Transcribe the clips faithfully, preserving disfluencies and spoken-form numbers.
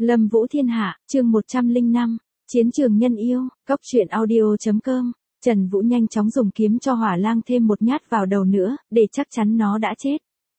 Lâm Vũ Thiên Hạ, chương một trăm lẻ năm, Chiến trường nhân yêu, Cốc truyện audio chấm com. Trần Vũ nhanh chóng dùng kiếm cho hỏa lang thêm một nhát vào đầu nữa, để chắc chắn nó đã chết.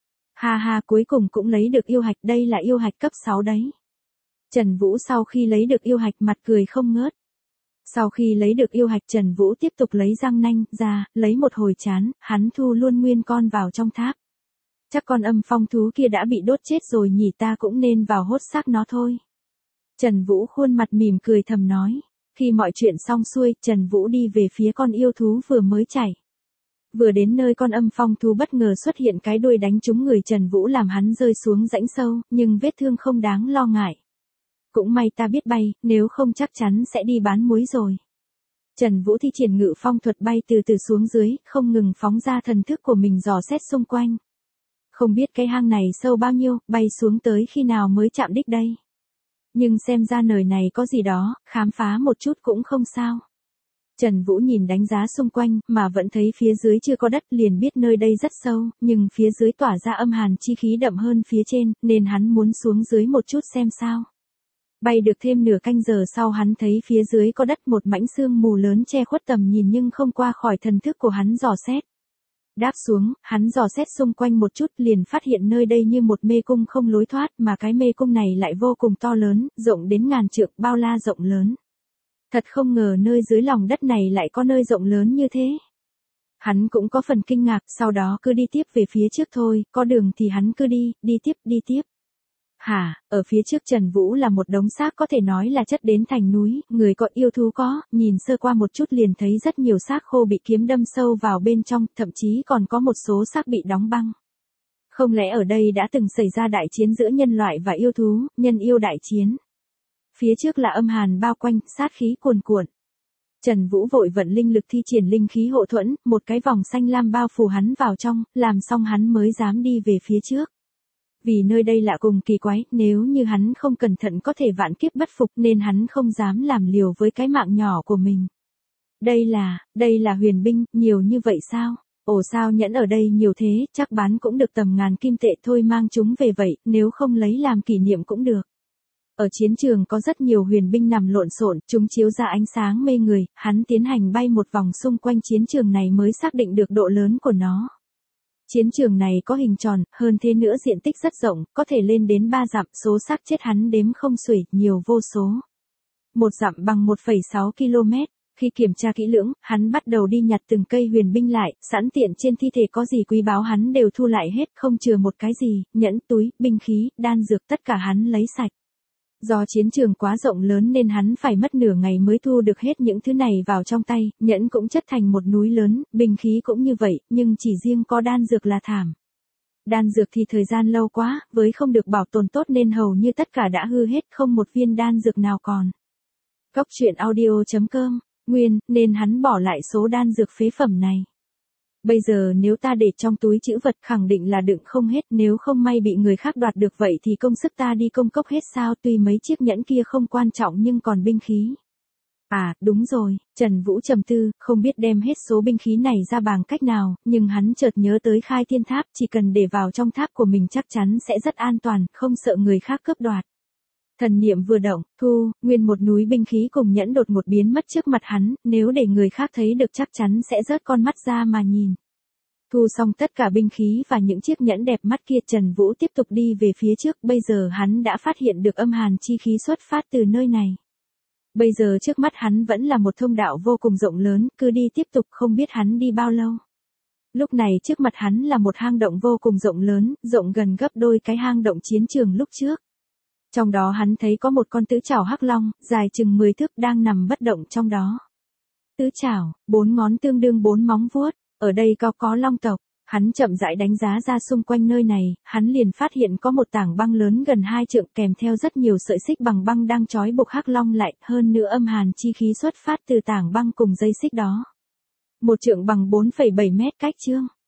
Ha ha, cuối cùng cũng lấy được yêu hạch, đây là yêu hạch cấp sáu đấy. Trần Vũ sau khi lấy được yêu hạch mặt cười không ngớt. Sau khi lấy được yêu hạch, Trần Vũ tiếp tục lấy răng nanh ra, lấy một hồi chán, hắn thu luôn nguyên con vào trong tháp. Chắc con âm phong thú kia đã bị đốt chết rồi nhỉ, ta cũng nên vào hốt xác nó thôi. Trần Vũ khuôn mặt mỉm cười thầm nói. Khi mọi chuyện xong xuôi, Trần Vũ đi về phía con yêu thú vừa mới chạy. Vừa đến nơi, con âm phong thú bất ngờ xuất hiện cái đuôi đánh trúng người Trần Vũ làm hắn rơi xuống rãnh sâu, nhưng vết thương không đáng lo ngại. Cũng may ta biết bay, nếu không chắc chắn sẽ đi bán muối rồi. Trần Vũ thi triển ngự phong thuật bay từ từ xuống dưới, không ngừng phóng ra thần thức của mình dò xét xung quanh. Không biết cái hang này sâu bao nhiêu, bay xuống tới khi nào mới chạm đích đây. Nhưng xem ra nơi này có gì đó, khám phá một chút cũng không sao. Trần Vũ nhìn đánh giá xung quanh, mà vẫn thấy phía dưới chưa có đất, liền biết nơi đây rất sâu, nhưng phía dưới tỏa ra âm hàn chi khí đậm hơn phía trên, nên hắn muốn xuống dưới một chút xem sao. Bay được thêm nửa canh giờ sau, hắn thấy phía dưới có đất, một mảnh sương mù lớn che khuất tầm nhìn nhưng không qua khỏi thần thức của hắn dò xét. Đáp xuống, hắn dò xét xung quanh một chút, liền phát hiện nơi đây như một mê cung không lối thoát, mà cái mê cung này lại vô cùng to lớn, rộng đến ngàn trượng, bao la rộng lớn. Thật không ngờ nơi dưới lòng đất này lại có nơi rộng lớn như thế. Hắn cũng có phần kinh ngạc, sau đó cứ đi tiếp về phía trước thôi, có đường thì hắn cứ đi, đi tiếp, đi tiếp. Hả, ở phía trước Trần Vũ là một đống xác, có thể nói là chất đến thành núi, người có yêu thú có, nhìn sơ qua một chút liền thấy rất nhiều xác khô bị kiếm đâm sâu vào bên trong, thậm chí còn có một số xác bị đóng băng. Không lẽ ở đây đã từng xảy ra đại chiến giữa nhân loại và yêu thú, nhân yêu đại chiến. Phía trước là âm hàn bao quanh, sát khí cuồn cuộn. Trần Vũ vội vận linh lực thi triển linh khí hộ thuẫn, một cái vòng xanh lam bao phủ hắn vào trong, làm xong hắn mới dám đi về phía trước. Vì nơi đây lạ cùng kỳ quái, nếu như hắn không cẩn thận có thể vạn kiếp bất phục, nên hắn không dám làm liều với cái mạng nhỏ của mình. Đây là, đây là huyền binh, nhiều như vậy sao? Ồ, sao nhẫn ở đây nhiều thế, chắc bán cũng được tầm ngàn kim tệ thôi, mang chúng về vậy, nếu không lấy làm kỷ niệm cũng được. Ở chiến trường có rất nhiều huyền binh nằm lộn xộn, chúng chiếu ra ánh sáng mê người, hắn tiến hành bay một vòng xung quanh chiến trường này mới xác định được độ lớn của nó. Chiến trường này có hình tròn, hơn thế nữa diện tích rất rộng, có thể lên đến ba dặm, số xác chết hắn đếm không xuể, nhiều vô số. Một dặm bằng một phẩy sáu ki lô mét, khi kiểm tra kỹ lưỡng, hắn bắt đầu đi nhặt từng cây huyền binh lại, sẵn tiện trên thi thể có gì quý báu hắn đều thu lại hết, không chừa một cái gì, nhẫn, túi, binh khí, đan dược tất cả hắn lấy sạch. Do chiến trường quá rộng lớn nên hắn phải mất nửa ngày mới thu được hết những thứ này vào trong tay, nhẫn cũng chất thành một núi lớn, binh khí cũng như vậy, nhưng chỉ riêng có đan dược là thảm. Đan dược thì thời gian lâu quá, với không được bảo tồn tốt nên hầu như tất cả đã hư hết, không một viên đan dược nào còn. Cốc truyện audio chấm com, nguyên, nên hắn bỏ lại số đan dược phế phẩm này. Bây giờ nếu ta để trong túi trữ vật khẳng định là đựng không hết, nếu không may bị người khác đoạt được vậy thì công sức ta đi công cốc hết sao, tuy mấy chiếc nhẫn kia không quan trọng nhưng còn binh khí. À, đúng rồi, Trần Vũ trầm tư, không biết đem hết số binh khí này ra bằng cách nào, nhưng hắn chợt nhớ tới khai thiên tháp, chỉ cần để vào trong tháp của mình chắc chắn sẽ rất an toàn, không sợ người khác cướp đoạt. Thần niệm vừa động, thu, nguyên một núi binh khí cùng nhẫn đột ngột biến mất trước mặt hắn, nếu để người khác thấy được chắc chắn sẽ rớt con mắt ra mà nhìn. Thu xong tất cả binh khí và những chiếc nhẫn đẹp mắt kia, Trần Vũ tiếp tục đi về phía trước, bây giờ hắn đã phát hiện được âm hàn chi khí xuất phát từ nơi này. Bây giờ trước mắt hắn vẫn là một thông đạo vô cùng rộng lớn, cứ đi tiếp tục không biết hắn đi bao lâu. Lúc này trước mặt hắn là một hang động vô cùng rộng lớn, rộng gần gấp đôi cái hang động chiến trường lúc trước. Trong đó hắn thấy có một con tứ trảo hắc long, dài chừng mười thước đang nằm bất động trong đó. Tứ trảo, bốn ngón tương đương bốn móng vuốt, ở đây có có long tộc. Hắn chậm rãi đánh giá ra xung quanh nơi này, hắn liền phát hiện có một tảng băng lớn gần hai trượng kèm theo rất nhiều sợi xích bằng băng đang trói buộc hắc long lại, hơn nữa âm hàn chi khí xuất phát từ tảng băng cùng dây xích đó. Một trượng bằng bốn phẩy bảy mét cách chương.